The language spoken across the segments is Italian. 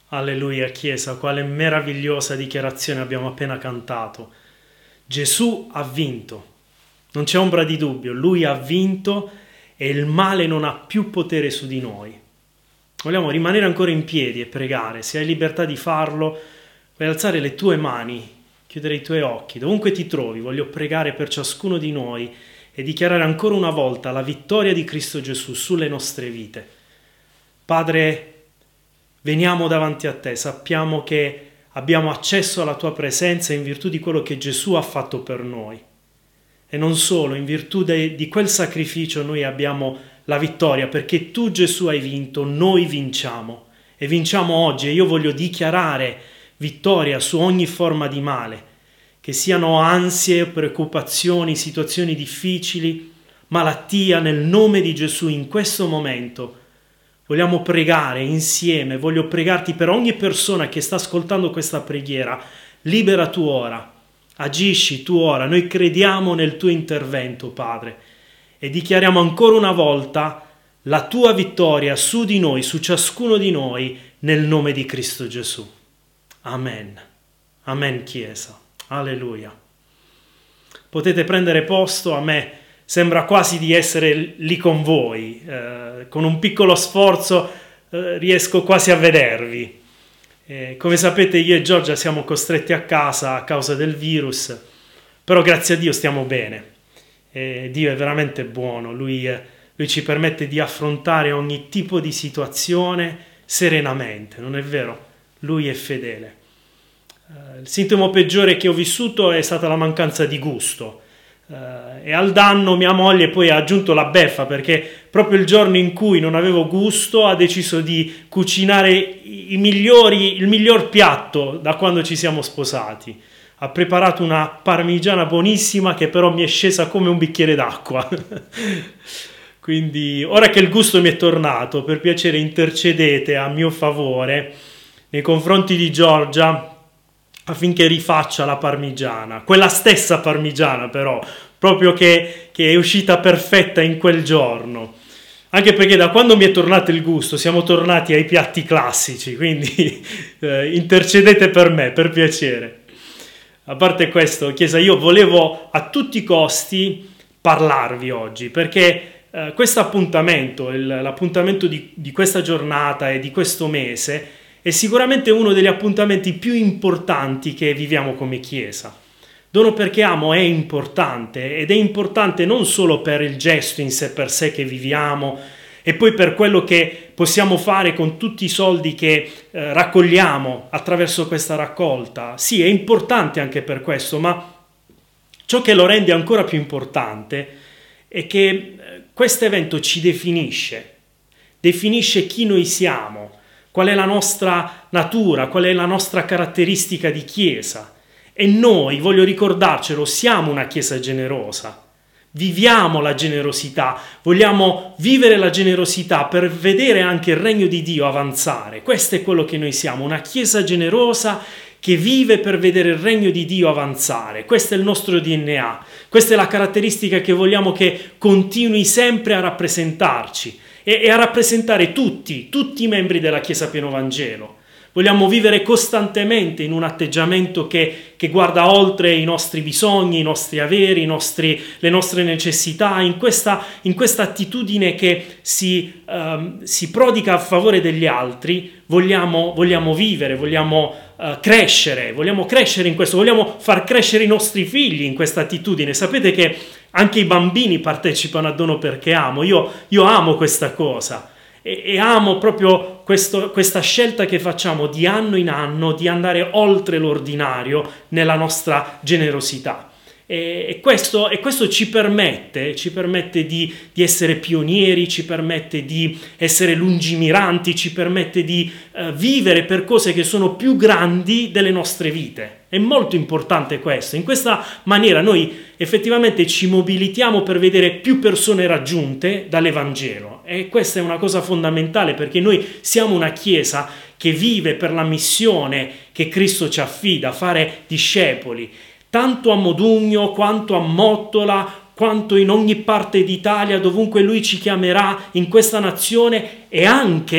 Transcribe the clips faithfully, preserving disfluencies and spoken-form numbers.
Alleluia, Chiesa, quale meravigliosa dichiarazione abbiamo appena cantato. Gesù ha vinto, non c'è ombra di dubbio, Lui ha vinto e il male non ha più potere su di noi. Vogliamo rimanere ancora in piedi e pregare, se hai libertà di farlo, puoi alzare le tue mani, chiudere i tuoi occhi, dovunque ti trovi, voglio pregare per ciascuno di noi e dichiarare ancora una volta la vittoria di Cristo Gesù sulle nostre vite. Padre, veniamo davanti a te, sappiamo che abbiamo accesso alla tua presenza in virtù di quello che Gesù ha fatto per noi. E non solo, in virtù de, di quel sacrificio noi abbiamo la vittoria, perché tu Gesù hai vinto, noi vinciamo. E vinciamo oggi, e io voglio dichiarare vittoria su ogni forma di male, che siano ansie, preoccupazioni, situazioni difficili, malattia, nel nome di Gesù in questo momento. Vogliamo pregare insieme, voglio pregarti per ogni persona che sta ascoltando questa preghiera, libera tu ora, agisci tu ora, noi crediamo nel tuo intervento, Padre, e dichiariamo ancora una volta la tua vittoria su di noi, su ciascuno di noi, nel nome di Cristo Gesù. Amen. Amen, Chiesa. Alleluia. Potete prendere posto, a me sembra quasi di essere lì con voi, eh, con un piccolo sforzo eh, riesco quasi a vedervi. Eh, come sapete io e Giorgia siamo costretti a casa a causa del virus, però grazie a Dio stiamo bene. Eh, Dio è veramente buono, lui, eh, lui ci permette di affrontare ogni tipo di situazione serenamente, non è vero? Lui è fedele. Eh, il sintomo peggiore che ho vissuto è stata la mancanza di gusto. Uh, e al danno mia moglie poi ha aggiunto la beffa, perché proprio il giorno in cui non avevo gusto ha deciso di cucinare i migliori, il miglior piatto da quando ci siamo sposati. Ha preparato una parmigiana buonissima che però mi è scesa come un bicchiere d'acqua. Quindi ora che il gusto mi è tornato, per piacere intercedete a mio favore nei confronti di Giorgia affinché rifaccia la parmigiana, quella stessa parmigiana però, proprio che, che è uscita perfetta in quel giorno. Anche perché da quando mi è tornato il gusto siamo tornati ai piatti classici, quindi eh, intercedete per me, per piacere. A parte questo, Chiesa, io volevo a tutti i costi parlarvi oggi, perché eh, questo appuntamento, il, l'appuntamento di, di questa giornata e di questo mese, è sicuramente uno degli appuntamenti più importanti che viviamo come Chiesa. Dono perché amo è importante, ed è importante non solo per il gesto in sé per sé che viviamo e poi per quello che possiamo fare con tutti i soldi che eh, raccogliamo attraverso questa raccolta. Sì, è importante anche per questo, ma ciò che lo rende ancora più importante è che eh, questo evento ci definisce, definisce chi noi siamo, qual è la nostra natura, qual è la nostra caratteristica di Chiesa. E noi, voglio ricordarcelo, siamo una Chiesa generosa. Viviamo la generosità, vogliamo vivere la generosità per vedere anche il regno di Dio avanzare. Questo è quello che noi siamo, una Chiesa generosa che vive per vedere il regno di Dio avanzare. Questo è il nostro D N A, questa è la caratteristica che vogliamo che continui sempre a rappresentarci e a rappresentare tutti, tutti i membri della Chiesa Pieno Vangelo. Vogliamo vivere costantemente in un atteggiamento che, che guarda oltre i nostri bisogni, i nostri averi, i nostri, le nostre necessità, in questa, in questa attitudine che si, um, si prodiga a favore degli altri. Vogliamo, vogliamo vivere, vogliamo uh, crescere, vogliamo crescere in questo, vogliamo far crescere i nostri figli in questa attitudine. Sapete che anche i bambini partecipano a Dono perché amo, io, io amo questa cosa. E amo proprio questo, questa scelta che facciamo di anno in anno di andare oltre l'ordinario nella nostra generosità. E, e, questo, e questo ci permette, ci permette di, di essere pionieri, ci permette di essere lungimiranti, ci permette di uh, vivere per cose che sono più grandi delle nostre vite. È molto importante questo. In questa maniera noi effettivamente ci mobilitiamo per vedere più persone raggiunte dall'Evangelo. E questa è una cosa fondamentale, perché noi siamo una Chiesa che vive per la missione che Cristo ci affida, fare discepoli, tanto a Modugno quanto a Mottola, quanto in ogni parte d'Italia, dovunque Lui ci chiamerà in questa nazione, e anche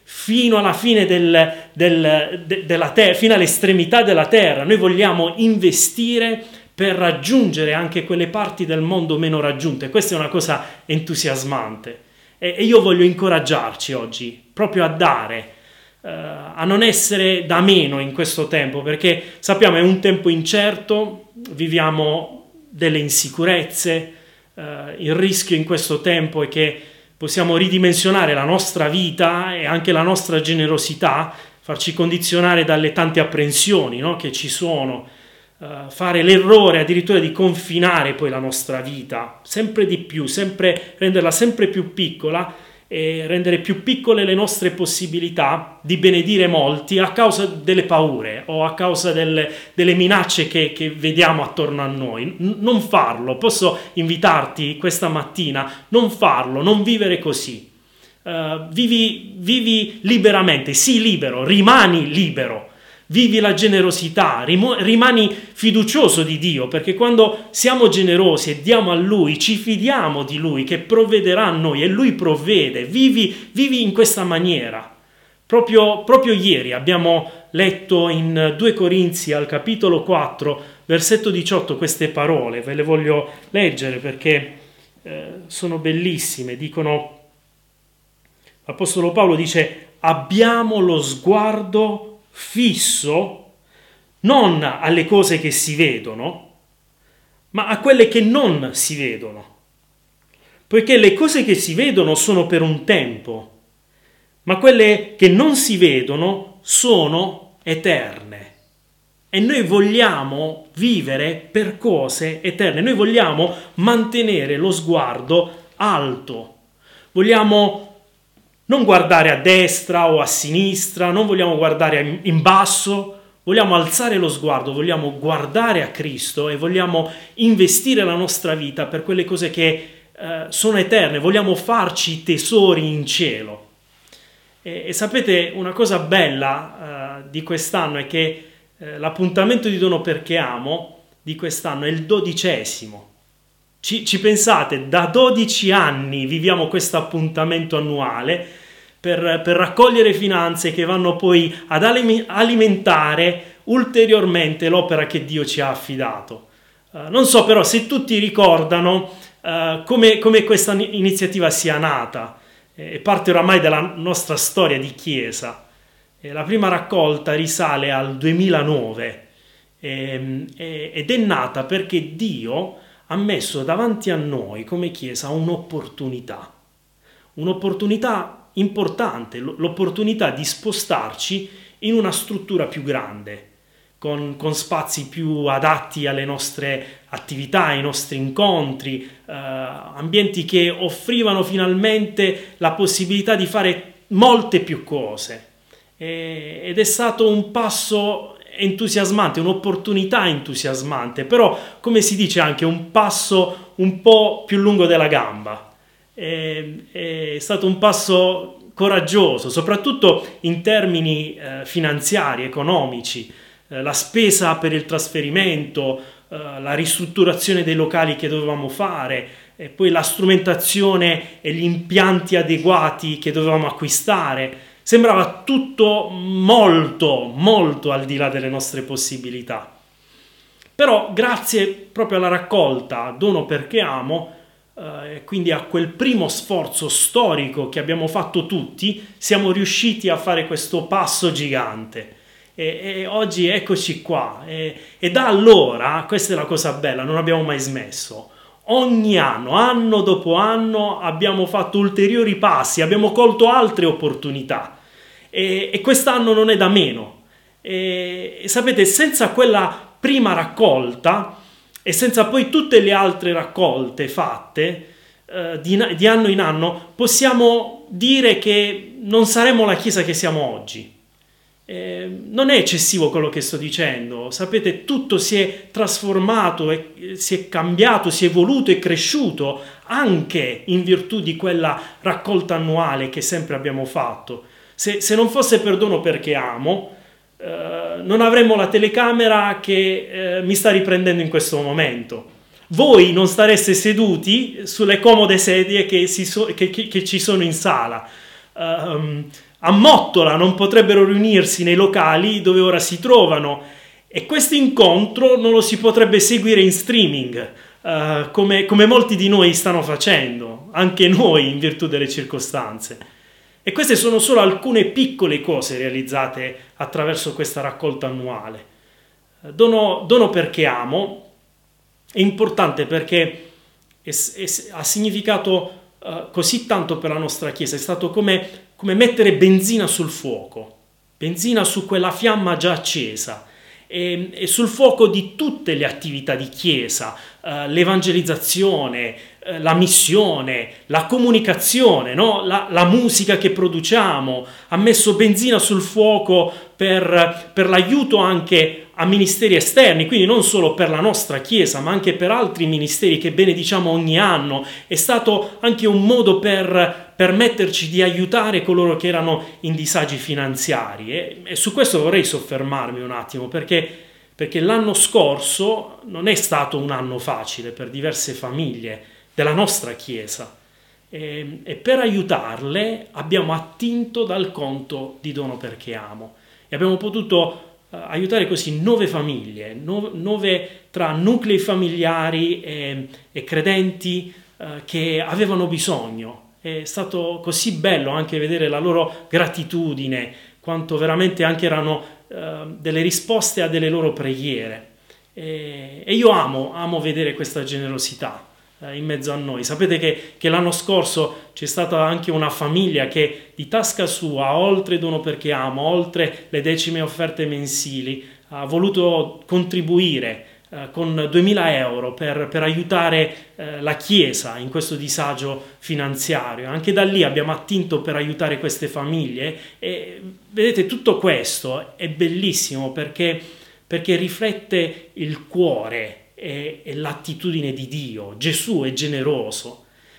fino alla fine del, del, de, della terra, fino all'estremità della terra. Noi vogliamo investire per raggiungere anche quelle parti del mondo meno raggiunte. Questa è una cosa entusiasmante e, e io voglio incoraggiarci oggi proprio a dare, uh, a non essere da meno in questo tempo, perché sappiamo è un tempo incerto, viviamo delle insicurezze, uh, il rischio in questo tempo è che possiamo ridimensionare la nostra vita e anche la nostra generosità, farci condizionare dalle tante apprensioni, no, che ci sono, uh, fare l'errore addirittura di confinare poi la nostra vita sempre di più, sempre, renderla sempre più piccola e rendere più piccole le nostre possibilità di benedire molti a causa delle paure o a causa delle, delle minacce che, che vediamo attorno a noi. N- non farlo, posso invitarti questa mattina, non farlo, non vivere così. Uh, vivi, vivi liberamente, sii libero, rimani libero, vivi la generosità, rim- rimani fiducioso di Dio, perché quando siamo generosi e diamo a Lui, ci fidiamo di Lui che provvederà a noi e Lui provvede. Vivi, vivi in questa maniera. Proprio, proprio ieri abbiamo letto in due Corinzi al capitolo quattro, versetto diciotto, queste parole, ve le voglio leggere perché eh, sono bellissime. Dicono, l'Apostolo Paolo dice: abbiamo lo sguardo fisso non alle cose che si vedono, ma a quelle che non si vedono, poiché le cose che si vedono sono per un tempo, ma quelle che non si vedono sono eterne. E noi vogliamo vivere per cose eterne, noi vogliamo mantenere lo sguardo alto, vogliamo non guardare a destra o a sinistra, non vogliamo guardare in basso, vogliamo alzare lo sguardo, vogliamo guardare a Cristo e vogliamo investire la nostra vita per quelle cose che eh, sono eterne, vogliamo farci tesori in cielo. E, e sapete, una cosa bella eh, di quest'anno è che eh, l'appuntamento di Dono perché amo di quest'anno è il dodicesimo. Ci, ci pensate, da dodici anni viviamo questo appuntamento annuale per, per raccogliere finanze che vanno poi ad alimentare ulteriormente l'opera che Dio ci ha affidato. Uh, non so però se tutti ricordano uh, come, come questa iniziativa sia nata, e parte oramai della nostra storia di Chiesa. E la prima raccolta risale al duemilanove e, e, ed è nata perché Dio ha messo davanti a noi come Chiesa un'opportunità, un'opportunità importante, l'opportunità di spostarci in una struttura più grande, con, con spazi più adatti alle nostre attività, ai nostri incontri, eh, ambienti che offrivano finalmente la possibilità di fare molte più cose. E, ed è stato un passo entusiasmante, un'opportunità entusiasmante, però come si dice anche un passo un po' più lungo della gamba. È, è stato un passo coraggioso, soprattutto in termini eh, finanziari, economici, eh, la spesa per il trasferimento, eh, la ristrutturazione dei locali che dovevamo fare, e poi la strumentazione e gli impianti adeguati che dovevamo acquistare. Sembrava tutto molto, molto al di là delle nostre possibilità. Però grazie proprio alla raccolta Dono perché amo, eh, quindi a quel primo sforzo storico che abbiamo fatto tutti, siamo riusciti a fare questo passo gigante. E, e oggi eccoci qua. E, e da allora, questa è la cosa bella, non abbiamo mai smesso. Ogni anno, anno dopo anno, abbiamo fatto ulteriori passi, abbiamo colto altre opportunità e, e quest'anno non è da meno. E, e sapete, senza quella prima raccolta e senza poi tutte le altre raccolte fatte eh, di, di anno in anno, possiamo dire che non saremo la Chiesa che siamo oggi. Eh, non è eccessivo quello che sto dicendo, sapete, tutto si è trasformato, e, si è cambiato, si è evoluto e cresciuto anche in virtù di quella raccolta annuale che sempre abbiamo fatto. Se, se non fosse per Dono perché amo, eh, non avremmo la telecamera che eh, mi sta riprendendo in questo momento. Voi non stareste seduti sulle comode sedie che, si so, che, che, che ci sono in sala. Um, a Mottola non potrebbero riunirsi nei locali dove ora si trovano, e questo incontro non lo si potrebbe seguire in streaming, uh, come, come molti di noi stanno facendo, anche noi in virtù delle circostanze. E queste sono solo alcune piccole cose realizzate attraverso questa raccolta annuale. Dono, dono perché amo è importante perché è, è, ha significato uh, così tanto per la nostra Chiesa, è stato come, come mettere benzina sul fuoco, benzina su quella fiamma già accesa, e, e sul fuoco di tutte le attività di Chiesa, uh, l'evangelizzazione, uh, la missione, la comunicazione, no? la, la musica che produciamo, ha messo benzina sul fuoco per, per l'aiuto anche a ministeri esterni, quindi non solo per la nostra Chiesa, ma anche per altri ministeri che benediciamo ogni anno. È stato anche un modo per permetterci di aiutare coloro che erano in disagi finanziari, e, e su questo vorrei soffermarmi un attimo, perché, perché l'anno scorso non è stato un anno facile per diverse famiglie della nostra Chiesa, e, e per aiutarle abbiamo attinto dal conto di Dono perché amo, e abbiamo potuto aiutare così nove famiglie, nove, nove tra nuclei familiari e, e credenti eh, che avevano bisogno. È stato così bello anche vedere la loro gratitudine, quanto veramente anche erano eh, delle risposte a delle loro preghiere. E, e io amo, amo vedere questa generosità eh, in mezzo a noi. Sapete che, che l'anno scorso c'è stata anche una famiglia che di tasca sua, oltre Dono perché amo, oltre le decime offerte mensili, ha voluto contribuire eh, con duemila euro per, per aiutare eh, la Chiesa in questo disagio finanziario. Anche da lì abbiamo attinto per aiutare queste famiglie, e vedete, tutto questo è bellissimo perché, perché riflette il cuore e, e l'attitudine di Dio. Gesù è generoso.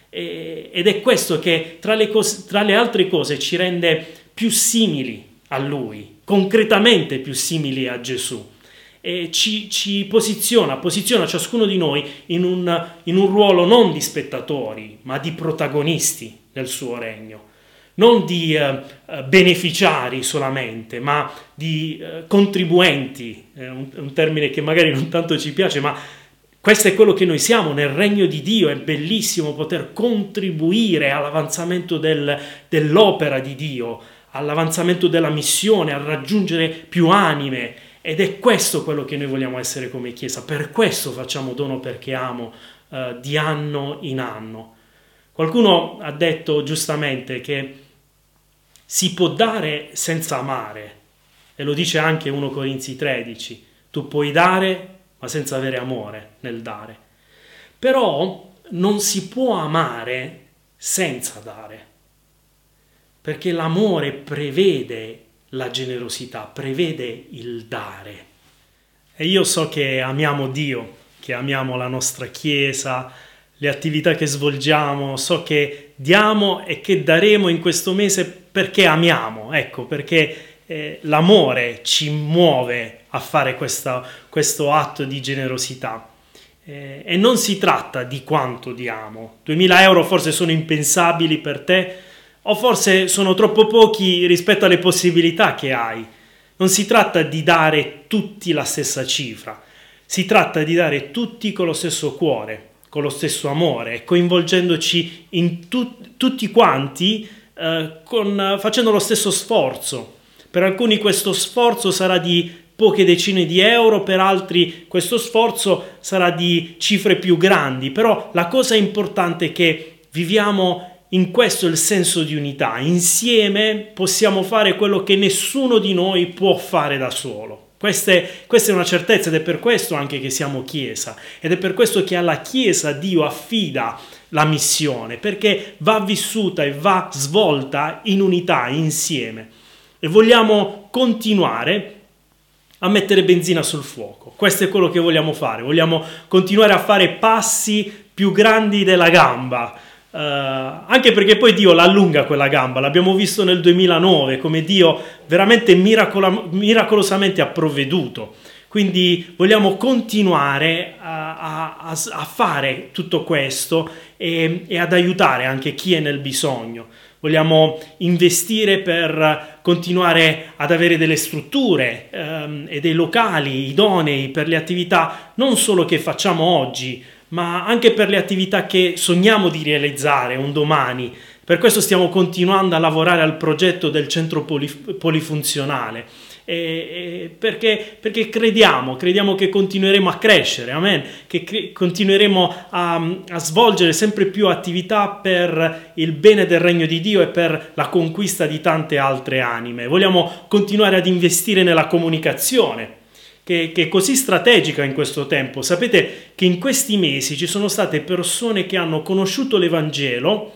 Ed è questo che tra le, cose, tra le altre cose ci rende più simili a Lui, concretamente più simili a Gesù, e ci, ci posiziona, posiziona ciascuno di noi in un, in un ruolo non di spettatori, ma di protagonisti nel suo regno, non di eh, beneficiari solamente, ma di eh, contribuenti, eh, un, un termine che magari non tanto ci piace, ma questo è quello che noi siamo nel regno di Dio. È bellissimo poter contribuire all'avanzamento del, dell'opera di Dio, all'avanzamento della missione, a raggiungere più anime, ed è questo quello che noi vogliamo essere come Chiesa. Per questo facciamo Dono perché amo eh, di anno in anno. Qualcuno ha detto giustamente che si può dare senza amare, e lo dice anche primo Corinzi tredici, tu puoi dare ma senza avere amore nel dare. Però non si può amare senza dare, perché l'amore prevede la generosità, prevede il dare. E io so che amiamo Dio, che amiamo la nostra Chiesa, le attività che svolgiamo, so che diamo e che daremo in questo mese perché amiamo, ecco, perché eh, l'amore ci muove a fare questa, questo atto di generosità. Eh, e non si tratta di quanto diamo. duemila euro forse sono impensabili per te, o forse sono troppo pochi rispetto alle possibilità che hai. Non si tratta di dare tutti la stessa cifra, si tratta di dare tutti con lo stesso cuore, con lo stesso amore, coinvolgendoci in tu, tutti quanti, eh, con, facendo lo stesso sforzo. Per alcuni questo sforzo sarà di poche decine di euro, per altri questo sforzo sarà di cifre più grandi, però la cosa importante è che viviamo in questo il senso di unità. Insieme possiamo fare quello che nessuno di noi può fare da solo. Questa è, questa è una certezza, ed è per questo anche che siamo Chiesa, ed è per questo che alla Chiesa Dio affida la missione, perché va vissuta e va svolta in unità, insieme. E vogliamo continuare a mettere benzina sul fuoco. Questo è quello che vogliamo fare. Vogliamo continuare a fare passi più grandi della gamba, uh, anche perché poi Dio l'allunga quella gamba. L'abbiamo visto nel duemilanove, come Dio veramente miracola- miracolosamente ha provveduto. Quindi vogliamo continuare a, a, a fare tutto questo e, e ad aiutare anche chi è nel bisogno. vogliamo investire per continuare ad avere delle strutture ehm, e dei locali idonei per le attività non solo che facciamo oggi, ma anche per le attività che sogniamo di realizzare un domani. Per questo stiamo continuando a lavorare al progetto del centro polif- polifunzionale, e, e perché, perché crediamo, crediamo che continueremo a crescere, amen, che cre- continueremo a, a svolgere sempre più attività per il bene del regno di Dio e per la conquista di tante altre anime. Vogliamo continuare ad investire nella comunicazione, che, che è così strategica in questo tempo. Sapete che in questi mesi ci sono state persone che hanno conosciuto l'Evangelo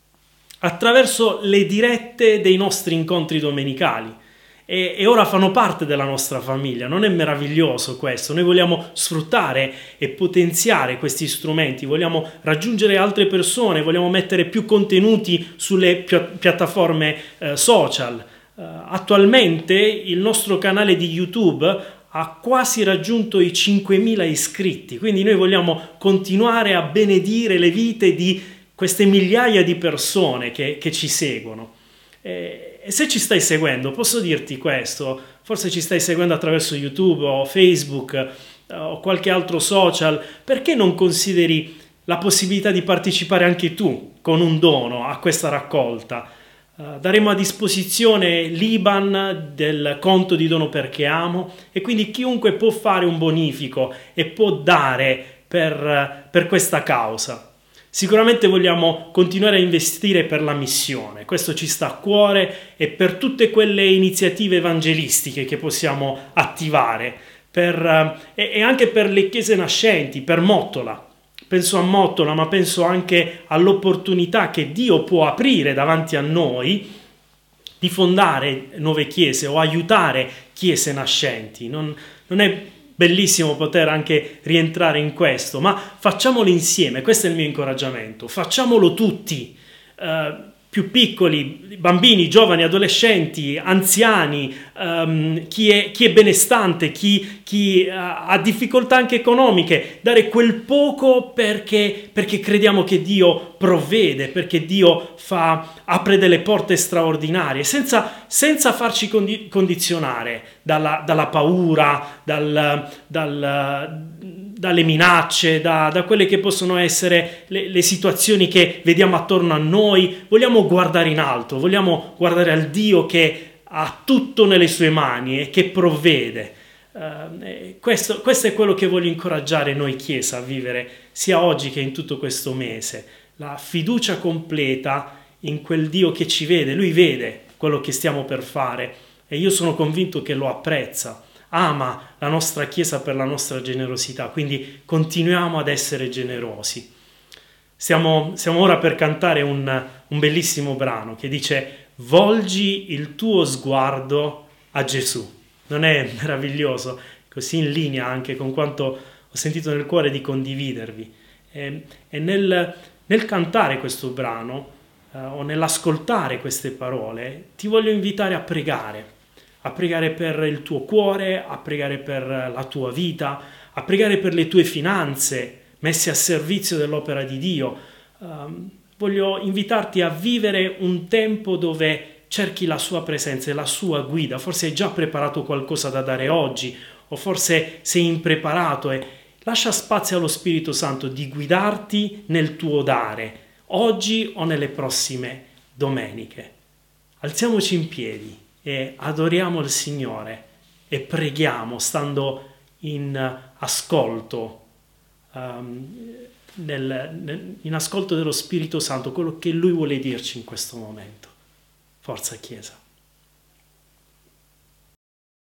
attraverso le dirette dei nostri incontri domenicali e, e ora fanno parte della nostra famiglia. Non è meraviglioso questo? Noi vogliamo sfruttare e potenziare questi strumenti, vogliamo raggiungere altre persone, vogliamo mettere più contenuti sulle pi- piattaforme eh, social. Uh, attualmente il nostro canale di YouTube ha quasi raggiunto i cinquemila iscritti, quindi noi vogliamo continuare a benedire le vite di queste migliaia di persone che, che ci seguono. E, e se ci stai seguendo, posso dirti questo, forse ci stai seguendo attraverso YouTube o Facebook eh, o qualche altro social, perché non consideri la possibilità di partecipare anche tu con un dono a questa raccolta? Uh, daremo a disposizione l'I B A N del conto di dono perché amo, e quindi chiunque può fare un bonifico e può dare per, per questa causa. Sicuramente vogliamo continuare a investire per la missione, questo ci sta a cuore, e per tutte quelle iniziative evangelistiche che possiamo attivare, per, uh, e, e anche per le chiese nascenti, per Mottola. Penso a Mottola, ma penso anche all'opportunità che Dio può aprire davanti a noi di fondare nuove chiese o aiutare chiese nascenti. Non, non è bellissimo poter anche rientrare in questo, ma facciamolo insieme, questo è il mio incoraggiamento, facciamolo tutti, eh, più piccoli, bambini, giovani, adolescenti, anziani, um, chi, è, chi è benestante, chi, chi uh, ha difficoltà anche economiche, dare quel poco perché, perché crediamo che Dio provvede, perché Dio fa, apre delle porte straordinarie, senza, senza farci condi- condizionare dalla, dalla paura, dal, dal, dalle minacce, da, da quelle che possono essere le, le situazioni che vediamo attorno a noi. Vogliamo guardare in alto, vogliamo guardare al Dio che ha tutto nelle sue mani e che provvede. Uh, questo, questo è quello che voglio incoraggiare noi Chiesa a vivere sia oggi che in tutto questo mese, la fiducia completa in quel Dio che ci vede. Lui vede quello che stiamo per fare e io sono convinto che lo apprezza, ama la nostra Chiesa per la nostra generosità, quindi continuiamo ad essere generosi. Stiamo, stiamo ora per cantare un, un bellissimo brano che dice: volgi il tuo sguardo a Gesù. Non è meraviglioso? Così in linea anche con quanto ho sentito nel cuore di condividervi. E, e nel, nel cantare questo brano eh, o nell'ascoltare queste parole ti voglio invitare a pregare, a pregare per il tuo cuore, a pregare per la tua vita, a pregare per le tue finanze messe a servizio dell'opera di Dio. Um, voglio invitarti a vivere un tempo dove cerchi la sua presenza e la sua guida. Forse hai già preparato qualcosa da dare oggi, o forse sei impreparato, e lascia spazio allo Spirito Santo di guidarti nel tuo dare, oggi o nelle prossime domeniche. Alziamoci in piedi e adoriamo il Signore e preghiamo stando in ascolto, um, nel, nel, in ascolto dello Spirito Santo, quello che Lui vuole dirci in questo momento. Forza Chiesa.